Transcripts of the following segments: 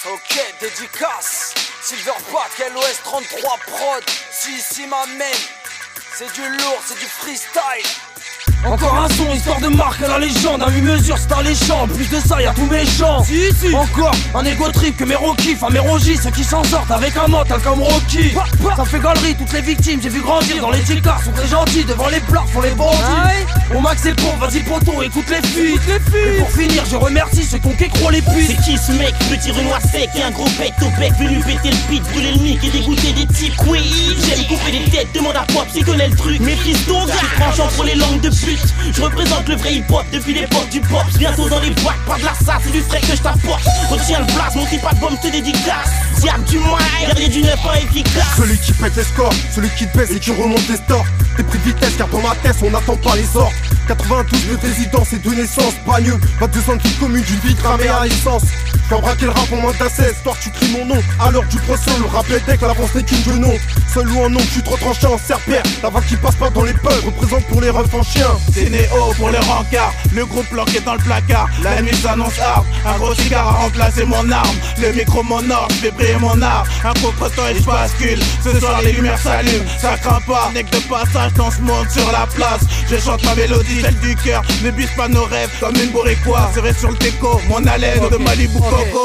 Ok, dédicace Silverback, LOS 33 prod. Si ici m'amène, c'est du lourd, c'est du freestyle. Encore un son, histoire de marquer la légende. À 8 mesures, c'est alléchant. En plus de ça, y'a tous mes chants. Si. Encore un égo trip que mes kiffent. Un Mérogi, ceux qui s'en sortent avec un mental comme Rocky. Ça fait galerie, toutes les victimes, j'ai vu grandir. Dans les ticards, sont très gentils. Devant les plats, font les bandits. Au max c'est bon, vas-y poto, écoute les fuites. Et pour finir, je remercie ceux qui ont qu'écro les puits. C'est qui ce mec, petit renoir sec et un gros bec au bec. Venu péter le pit, brûler le mic et dégoûter des types. Oui, j'aime couper des têtes, demande à Pop s'il connaît le truc. Mes pistons, j'ai tranchant pour les langues de pute. Je représente le vrai hip-hop depuis l'époque du pop. Bientôt dans les boîtes, pas de la ça, c'est du frais que je t'apporte. Retiens le blast, mon type pas de bombe, te dédicace. Diable du mal, guerrier du 9-1 efficace. Celui qui pète les scores, celui qui te baisse et qui remonte les stores. T'es pris de vitesse car dans ma tête on n'attend pas les ordres. 92 de résidence et de naissance, bagneux. 22 ans de vie commune d'une vie cramée à essence. J'vais braquer le rap en moins d'un 16, toi tu cries mon nom. À l'heure du procès, le rap est deck, l'avance n'est qu'une de nom. Seul ou en nom, je suis trop tranché en serpère. La vague qui passe pas dans les pubs, représente pour les refs en chien. C'est Néo pour les rencarts, le groupe planqué dans le placard. La nuit s'annonce hard, un gros cigare a remplacé mon arme. Le micro mon or, je fais briller mon art. Un cocoton et je bascule, ce soir les lumières s'allument. Ça craint pas, n'est que de passage dans ce monde sur la place. Je chante ma mélodie, celle du cœur, ne buse pas nos rêves comme une bourriquoise. Serai sur le déco, mon haleine de Malibu Coco.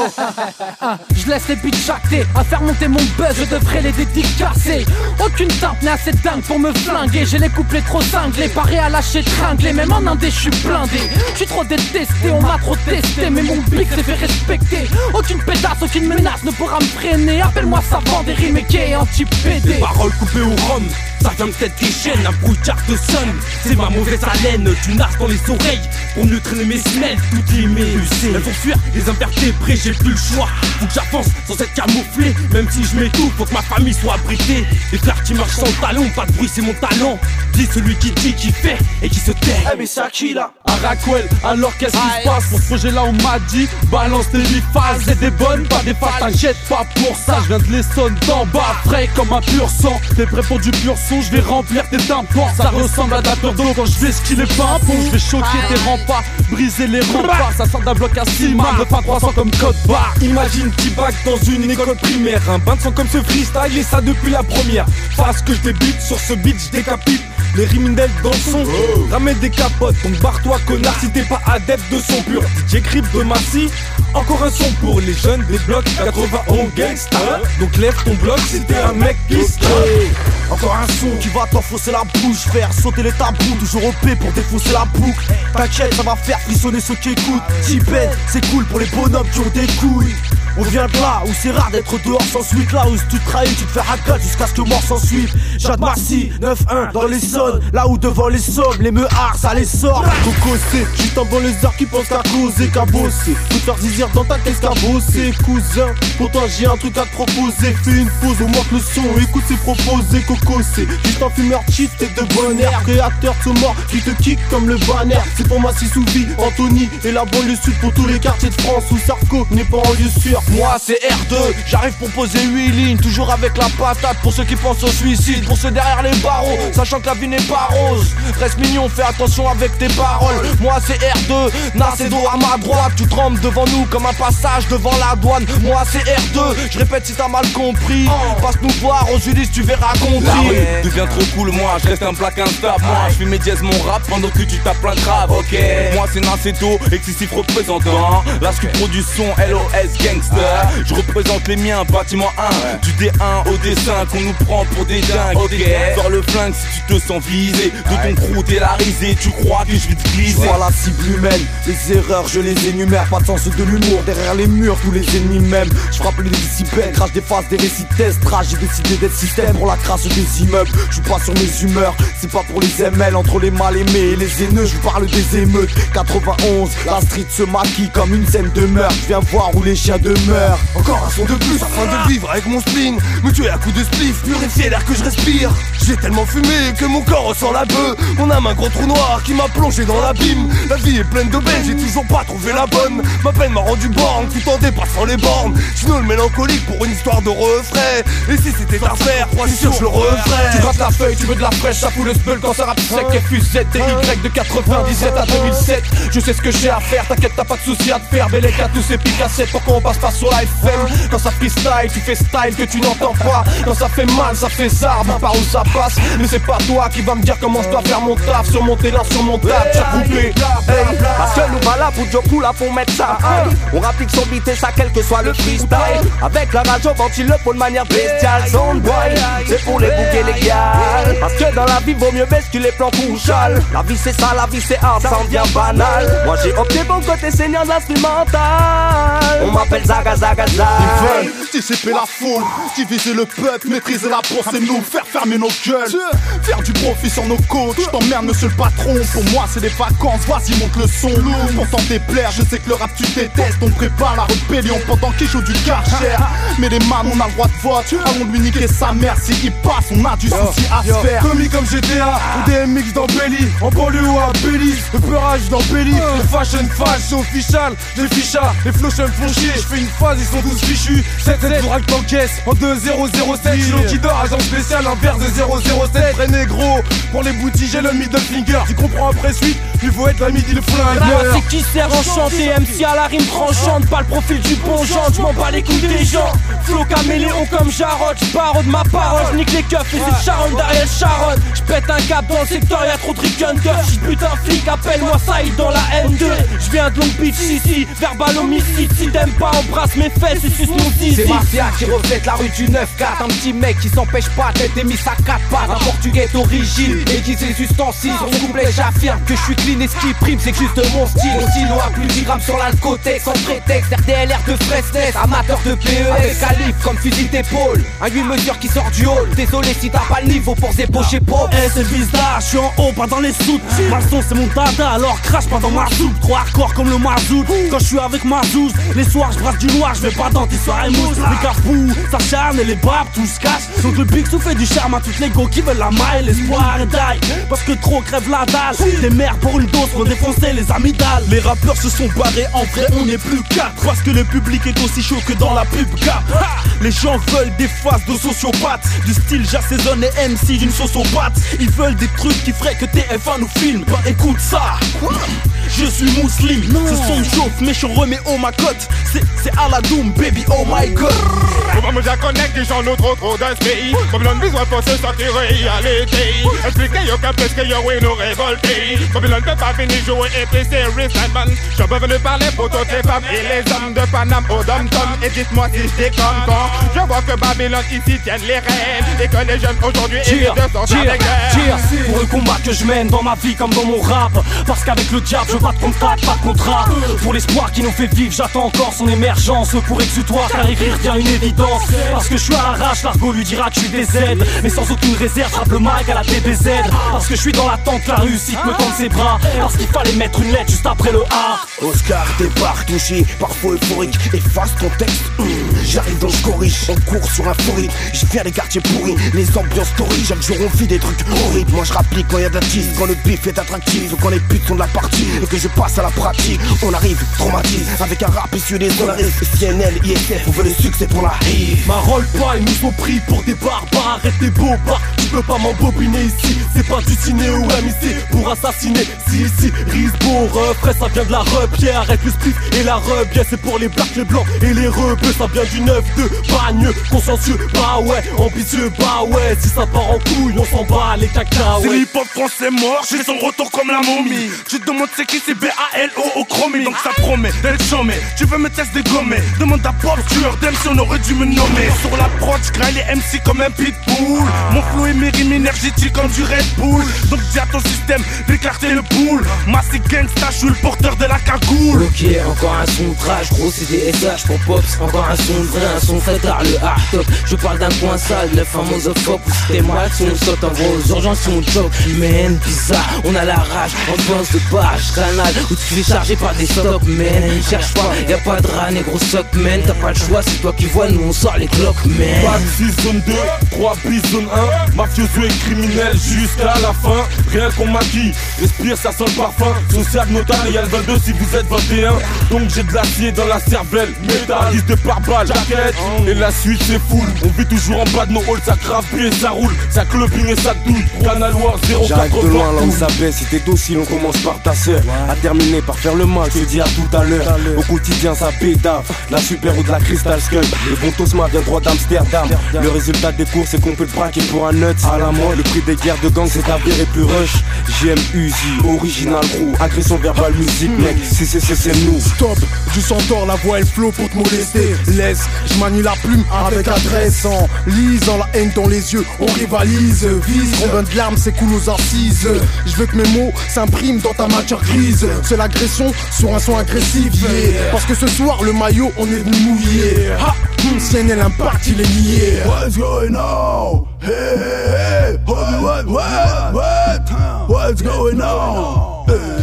Je laisse les beats jacter, à faire monter mon buzz, je devrais les dédicacer. Aucune teinte n'est assez dingue pour me flinguer. J'ai les couplets trop cinglés, parés à lâcher tringlés. Même en indé, je suis blindé. Je suis trop détesté, on m'a trop testé. Mais mon big s'est fait respecter. Aucune pétasse, aucune menace ne pourra me freiner. Appelle-moi savant, des rimes et anti-PD. Des paroles coupées au rhum, ça vient de tête des chaînes, un brouillard de sonne. C'est ma mauvaise haleine, du nas dans les oreilles. Pour mieux traîner mes semelles, toutes les méusées. Elles vont fuir les invertébrés, j'ai plus le choix. Faut que j'avance sans être camouflé. Même si je m'étouffe, faut que ma famille soit abritée. Les frères qui marchent sans talon, pas de bruit c'est mon talent. Dis celui qui dit, qui fait et qui se tait. Eh mais c'est à qui là? À Raquel, alors qu'est-ce qui se passe? Pour ce projet là on m'a dit, balance tes 8 phases. C'est des bonnes, pas des phases, t'inquiète pas pour ça. Je viens de l'Essonne d'en bas, frais comme un pur sang. T'es prêt pour du pur son, je vais remplir tes tympans. Ça ressemble à de la peur d'eau quand je vais skiller pas un pont. Je vais choquer tes remparts, briser les remparts. Ça sort d'un bloc à 6 man, de fin 300 comme code barre. Imagine petit bac dans une école primaire. Un bain de sang comme ce freestyle et ça depuis la première. Parce que je débute sur ce beat, je décapite. Les riminels dans le son, ramène des capotes. Donc barre-toi connard si t'es pas adepte de son pur. DJ Crip de Massy, encore un son pour les jeunes des blocs 91 gangsta. Donc lève ton bloc si t'es un mec qui se Encore un son qui va t'enfoncer la bouche, faire sauter les tabous, toujours OP pour défoncer la boucle. T'inquiète, ça va faire frissonner ceux qui écoutent. T-Pen, c'est cool pour les bonhommes qui ont des couilles. On vient de là où c'est rare d'être dehors sans suite. Là où si tu te trahis, tu te fais raccade jusqu'à ce que mort s'en suive. Jade Massy, 9-1 dans les zones. Là où devant les sommes, les meuhards ça les sort. Coco c'est juste un bon lézard qui pense qu'à causer, qu'à bosser. Faut te faire zizir dans ta caisse qu'à bosser, cousin. Pour toi j'ai un truc à te proposer. Fais une pause, au moins que le son, écoute c'est proposé. Coco c'est juste un fumeur cheat et de bon air. Créateur de ce mort qui te kick comme le banner. C'est pour Massy Soufi, Anthony et la banlieue sud. Pour tous les quartiers de France où Sarko n'est pas en lieu sûr. Moi c'est R2, j'arrive pour poser 8 lignes. Toujours avec la patate pour ceux qui pensent au suicide. Pour ceux derrière les barreaux, sachant que la vie n'est pas rose. Reste mignon, fais attention avec tes paroles. Moi c'est R2, Nascedo à ma droite. Tu trembles devant nous comme un passage devant la douane. Moi c'est R2, je répète si t'as mal compris. Passe nous voir aux Ulysse, tu verras compris. Deviens trop cool, moi je reste un plaque instable. Moi je fais mes dièses mon rap pendant que tu tapes plein de grave. Ok, moi c'est Nascedo, excessif représentant. La sculpture du son, LOS gangster. Je représente les miens, bâtiment 1. Du D1 au D5, on nous prend pour des dingues. Ok, sors le flingue si tu te sens visé. De ton crew t'es la risée, tu crois que je vais te glisser. Voilà la cible humaine, les erreurs je les énumère. Pas de sens de l'humour, derrière les murs tous les ennemis même. Je frappe les décibels, crache des faces, des récits testrages. J'ai décidé d'être système pour la crasse des immeubles. Je suis pas sur mes humeurs, c'est pas pour les ML. Entre les mal aimés et les haineux, je vous parle des émeutes. 91, la street se maquille comme une scène de meurtre. Je viens voir où les chiens demeurent. Encore un son de plus afin de vivre avec mon spleen. Me tuer à coups de spliff, purifier l'air que je respire. J'ai tellement fumé que mon corps ressent la bœuf. On a un gros trou noir qui m'a plongé dans l'abîme. La vie est pleine d'aubaines, j'ai toujours pas trouvé la bonne. Ma peine m'a rendu borne tout en dépassant les bornes. Sinon le mélancolique pour une histoire de refrain. Et si c'était à faire, je suis sûr je le referais. Tu grattes la feuille, tu veux de la fraîche, ça fout le spell quand ça rappe sec. FUZ, TY de 97 à 2007. Je sais ce que j'ai à faire, t'inquiète t'as pas de soucis à te faire. Bellec à tous ces pics à 7 pour qu'on passe pas pas sur la FM. Quand ça freestyle, tu fais style que tu n'entends pas. Quand ça fait mal, ça fait zarbe, par où ça passe. Mais c'est pas toi qui va me dire comment je dois faire mon taf. Surmonter l'insurmontable, j'ai coupé. Parce que nous voilà pour Joku là pour mettre ça. On rapplique son beat et ça quel que soit le freestyle. Avec la rage on ventile le pot de manière bestiale. Zone boy, c'est pour les bouquets légales. Parce que dans la vie vaut mieux basculer plan couchal. La vie c'est ça, la vie c'est hard, ça en devient banal. Moi j'ai opté bon côté seigneur de l'instrumental. On m'appelle Zaga Zaga Zaga. Ils veulent dissiper la foule, diviser le peuple, maîtriser la bourse et nous faire fermer nos gueules. Faire du profit sur nos côtes, je t'emmerde monsieur le patron. Pour moi c'est des vacances, vas-y monte le son. Pour t'en déplaire, je sais que le rap tu détestes. On prépare la rébellion pendant qu'il joue du Karcher. Mais les man on a le droit de vote, allons lui niquer sa mère. S'il passe on a du souci à se faire. Commis comme GTA, ou DMX dans Belly. En banlieue ou à Belly, le peurage dans Belly. Le fashion flash, c'est official. Les fichas, les flochs me font chier. Je fais une phase, ils sont tous fichus. 7-7 pour acte en caisse, en 2-0-0-7. Kilo qui dort, agent spécial, un verre de 0-0-7. Très négro, pour les boutilles j'ai le middle finger. Tu comprends après suite, il faut être la midi le flingueur. C'est qui sert enchanté, MC à la rime tranchante. Pas le profil du bon genre, j'm'en bats les couilles des gens. Flow caméléon comme Jarod, j'barre de ma parole. J'nique les keufs et c'est Sharon derrière Sharon. J'pète un cap dans le secteur, y'a trop de ricunters. J'bute un flic, appelle-moi Saïd dans la M2. J'viens de Long Beach, ici, verbal homicide. Si t'aimes pas, embrasse mes fesses et suce mon zizi. C'est Mafia qui reflète la rue du 9-4. Un petit mec qui s'empêche pas d'être émis à 4 pattes. Un portugais d'origine, aiguise les ustensiles. Son couplet j'affirme que je suis clean et ce qui prime c'est juste mon style. Mon stylo a plus 10 grammes sur l'alcotex. Sans prétexte, RDLR de Fresness. Amateur de PES, avec calibre comme fusil d'épaule. Un 8 mesures qui sort du hall. Désolé si t'as pas le niveau pour zébaucher pop. Eh c'est bizarre, je suis en haut, pas dans les soutes. Malson c'est mon dada, alors crache pas dans ma soupe. Trop hardcore comme le mazout. Quand je suis avec ma zouze, les soirs je brasse du noir, je vais pas dans tes soirées mousse. Les carpous, ça charme et les babes, tout se cache. Donc le big sou fait du charme à toutes les go qui veulent la maille. L'espoir et die, parce que trop crève la dalle. Des mères pour une dose pour défoncer les amygdales. Les rappeurs se sont barrés, en vrai on n'est plus 4. Parce que le public est aussi chaud que dans la pub Gap. Les gens veulent des faces de sociopathes. Du style j'assaisonne et MC d'une sauce aux pâtes. Ils veulent des trucs qui feraient que TF1 nous filme. Bah écoute ça, je suis musulman. Ce son chauffe mais je remets haut ma cote. C'est à la doom baby oh my god. Moi je connecte des gens trop dans ce pays. Comme l'on besoin pour se sentir réalité. Expliquez yo qu'un peu ce que yo oui nous révolter. Comme l'on peut pas venir jouer et puis c'est Resentment. Je peux venir parler pour toutes les femmes et les hommes de Paname au Dom-Tom. Et dites-moi si je déconne quand je vois que Babylone ici tiennent les rênes. Et que les jeunes aujourd'hui évitent de sortir des guerres. Pour le combat que je mène dans ma vie comme dans mon rap. Parce qu'avec le diable je veux pas de contact, pas de contrat. Pour l'espoir qui nous fait vivre j'attends encore son émergence. Pour exutoire car écrire devient une évidence. Parce que je suis à l'arrache, l'argot lui dira que je suis des aides. Mais sans aucune réserve, frappe le mic à la DBZ. Parce que je suis dans l'attente, la réussite me tend ses bras. Parce qu'il fallait mettre une lettre juste après le A. Oscar débarque touché, parfois euphorique. Efface ton texte, j'arrive donc je corrige. On court sur un forêt, je viens des quartiers pourris. Les ambiances story, chaque jour on vit des trucs horribles. Moi je rapplique quand y'a de la tease, quand le bif est attractif. Quand les putes sont de la partie et que je passe à la pratique. On arrive, traumatise, avec un rap issu des zones. CNL, ISF, on veut le succès pour la hive. Ma roll-pas, ils nous sont pris pour des barbares. Arrête tes bobards, tu peux pas m'embobiner ici. C'est pas du ciné ou MC pour assassiner. Si ici, Risbo, refrais, ça vient de la Pierre, arrête le spliff et la bien c'est pour les blacks, les blancs et les rebeux. Ça vient du 9-2, bagneux, consciencieux, bah ouais, ambitieux, bah ouais. Si ça part en couille, on s'en bat les cacahuètes. C'est l'hip-hop français mort, j'ai son retour comme la momie. Tu te demandes c'est qui, c'est BALO au chromie. Donc ça promet d'être chômé, tu veux me tester gommer. Demande à Pop, tueur d'MC, on aurait dû me nommer. Sur la prod, j'graille les MC comme un pitbull. Mon flow et mes rimes énergétiques comme du Red Bull. Donc dis à ton système d'éclater le boule. Massy gangsta, je suis le porteur de la cagoule. Ok, encore un son de trash, gros c'est des SH pour Pops. Encore un son de vrai, un son fait tard, le hard top. Je parle d'un coin sale, le fameux fuck. Où si t'es mal, si on saute en gros aux urgences, si on choke. Man, bizarre, on a la rage, ambiance de barrage canal. Où tu fais charger par des stocks, man. Cherche pas, y'a pas de rat, négro sock, man. T'as pas le choix, c'est toi qui vois, nous on sort les cloques, man. Pas 6 zone 2, 3 bis zone 1. Mafioso et criminel jusqu'à la fin. Rien qu'on maquille, respire, ça sent le parfum. Social notable, y'a le 22 si vous êtes 21. Donc j'ai de l'acier dans la cervelle, métal, liste de pare-balles. jaquette. Et la suite c'est full. On vit toujours en bas de nos halls, ça crave et ça roule. Ça clubbing et ça douille. Canal War 080. J'arrive de loin là où ça baisse, si t'es docile on commence par ta sœur. À terminer par faire le mal, je te dis à tout à l'heure. Au quotidien ça bédave, la super ou de la Crystal Skull. Le bon Tosma vient droit d'Amsterdam. Le résultat des courses c'est qu'on peut le braquer pour un nut à la mode. Le prix des guerres de gang c'est avéré plus rush. JM Uzi, original crew, agression verbale musique mec, c'est nous. Stop, du s'endors, la voix elle flow pour te molester. Laisse, je manie la plume avec adresse. En lisant la haine dans les yeux, on rivalise. Vise, combien de larmes s'écoulent aux assises. Je veux que mes mots s'impriment dans ta matière grise. C'est l'agression sur un son agressif, yeah. Parce que ce soir le maillot on est venu mouiller. Ha, CNL impact il est nié. What's going on? Hey, hey, hey. What's going on?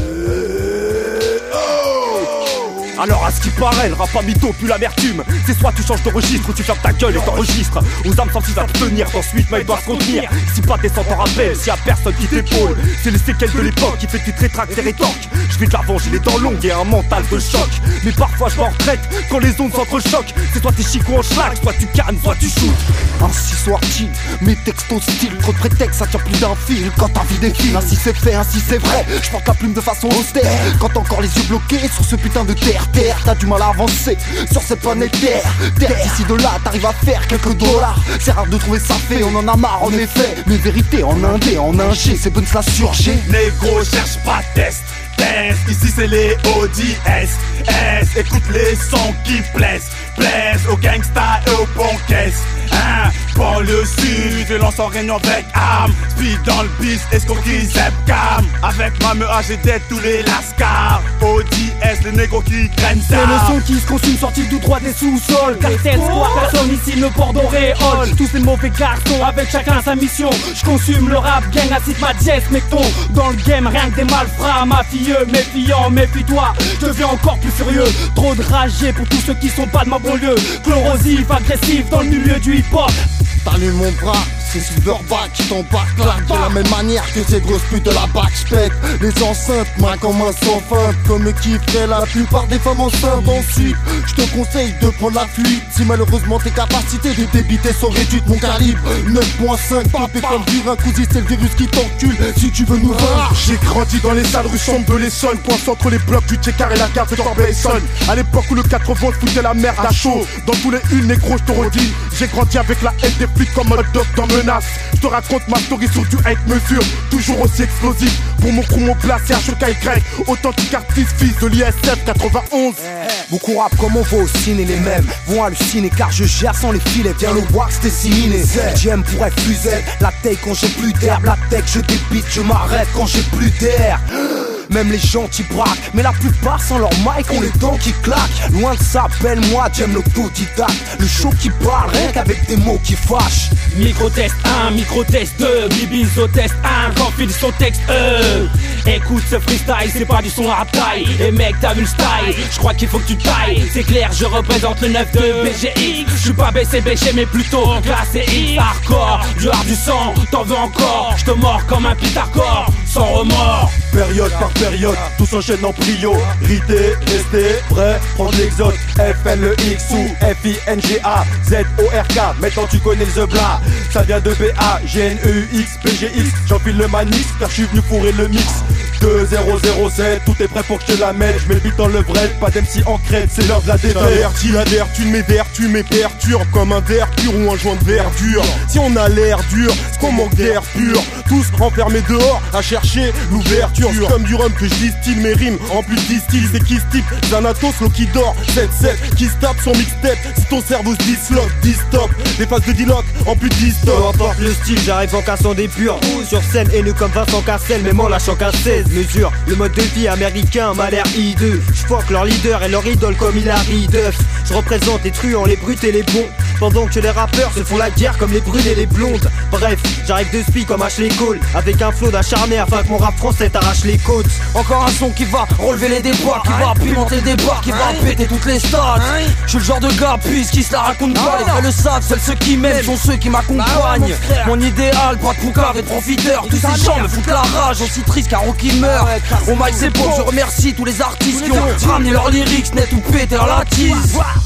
Alors à ce qui paraît, le rap à mytho pue l'amertume. C'est soit tu changes de registre ou tu fermes ta gueule et t'enregistres. Aux âmes sensibles à tenir, ensuite mais il doit se contenir. Si pas t'es sans t'en rappel, s'il y a personne qui t'épaule. C'est les séquelles de l'époque qui fait que tu te rétractes tes rétorques. Je vais de l'avant, j'ai les dents longues et un mental de choc. Mais parfois je m'en retraite quand les ondes s'entrechoquent. C'est soit t'es chico en schlag, soit tu cannes, soit tu shoots. Ainsi soit-il, mes textos style. Trop de prétextes, ça tient plus d'un fil. Quand ta vie défile, ainsi c'est fait, ainsi c'est vrai. Je porte la plume de façon austère. Quand t'as encore les yeux bloqués sur ce putain de terre. T'as du mal à avancer sur cette planète Terre. D'ici de là, t'arrives à faire quelques dollars. C'est rare de trouver ça fait, on en a marre en effet. Mais vérité en indé, en ingé, c'est bonne la surgé. Négro cherche pas test. Ici c'est les ODS. Écoute les sons qui plaisent aux gangsta et aux banquesses. Pour le sud, violence en réunion avec armes. Speed dans le bis, escroquerie Zepcam. Avec ma meule j'ai dead tous les lascars. ODS, les négros qui craignent ça. C'est le son qui se consume sorti tout droit des sous-sols. Cartel, squad, personne ici ne porte d'auréole. Tous ces mauvais garçons avec chacun sa mission. Je consume le rap, gang, acide ma dièse, mecton. Dans le game, rien que des malfrats, mafieux, méfiant, méfie-toi. Je deviens encore plus furieux. Trop de ragé pour tous ceux qui sont pas de ma banlieue. Chlorosif, agressif dans le milieu du hip-hop. T'allumes mon bras, c'est Silverback qui t'en claque. De la même manière que ces grosses putes de la backspec. Les enceintes, main comme un sans feinte. Comme qui ferait la plupart des femmes enceintes. Ensuite, je te conseille de prendre la fuite. Si malheureusement tes capacités de débiter sont réduites. Mon calibre 9.5, tapé comme dur un cousin, c'est le virus qui t'encule. Si tu veux nous vaincre. J'ai grandi dans les salles rues sombres de l'Essonne, coincé entre les blocs du Tchekar et la gare de Corbeil-Essonne. À l'époque où le 80 foutait la merde à chaud. Dans tous les unes négro, je te redis. J'ai grandi avec la haine des flics comme un dog dans menace. Je te raconte ma story sur du hate mesure. Toujours aussi explosif. Pour mon crew, mon place, c'est HKY. Authentique artiste, fils de l'ISF 91. Beaucoup rap comme on va au ciné, les mêmes vont halluciner car je gère sans les filets. Viens le wax, t'es ciné. J'aime pour être plus zen. La tech quand j'ai plus d'herbe. La tech je débite, je m'arrête quand j'ai plus d'air. Même les gens qui braquent, mais la plupart sans leur mic ont les dents qui claquent. Loin de ça, appelle-moi, j'aime l'autodidacte. Le show qui parle, rien qu'avec des mots qui fâchent. Micro-test 1, micro-test 2, Bibizo test 1, quand file son texte Écoute ce freestyle, c'est pas du son à taille. Et mec, t'as vu le style, je crois qu'il faut que tu tailles. C'est clair, je représente le 9 de BGX. Je suis pas BCBG mais plutôt classé X. Hardcore, du hard du sang, t'en veux encore. Je te mords comme un pitacor, sans remords. Période par période, tout s'enchaîne en prio. Rité, restez, prêt, prendre l'exode. FLEX ou FINGA, ZORK, maintenant tu connais le blas. Ça vient de BA, GNEUX, PGX. J'enfile le manix car je suis venu fourrer le mix. 2007, tout est prêt pour que je te la mette. Je mets le beat dans le vrai, pas d'MC en crête, c'est l'heure de la défaite. La vertu de mes vertus, mes perturbes comme un verre pur ou un joint de verdure. Si on a l'air dur, c'est qu'on manque d'air pur. Tous enfermés dehors à chercher l'ouverture. C'est comme du rhum que je distille mes rimes en plus de distille. C'est qui se type Xanatos, l'eau qui dort 7-7, qui se tape son mixtape. Si ton cerveau se disloque, dis-stop. Des phases de diloc en plus de dis-stop. Peu importe le style, j'arrive en cassant des purs. Sur scène haineux comme Vincent Cassel, même en lâchant qu'un 16 mesures. Le mode de vie américain m'a l'air hideux. J'fuck leur leader et leur idole comme Hilary Duff. Je représente les truands, les brutes et les bons, pendant que les rappeurs se font la guerre comme les brunes et les blondes. Bref, j'arrive de spi comme Ashley Cole, avec un flow d'acharné afin que mon rap français t'arrache les côtes. Encore un son qui va relever les débats, qui va pimenter le débat, qui va péter toutes les stats. Je suis le genre de gars puisqu'il se la raconte pas. Les vrais le savent, seuls ceux qui m'aiment sont ceux qui m'accompagnent. Mon idéal, pas de poucave et de profiteur. Tous ces gens me foutent la rage, aussi triste qu'un rock qui meurt. Au mic c'est bon, je remercie tous les artistes qui ont ramené leurs lyrics net ou pété leur latise.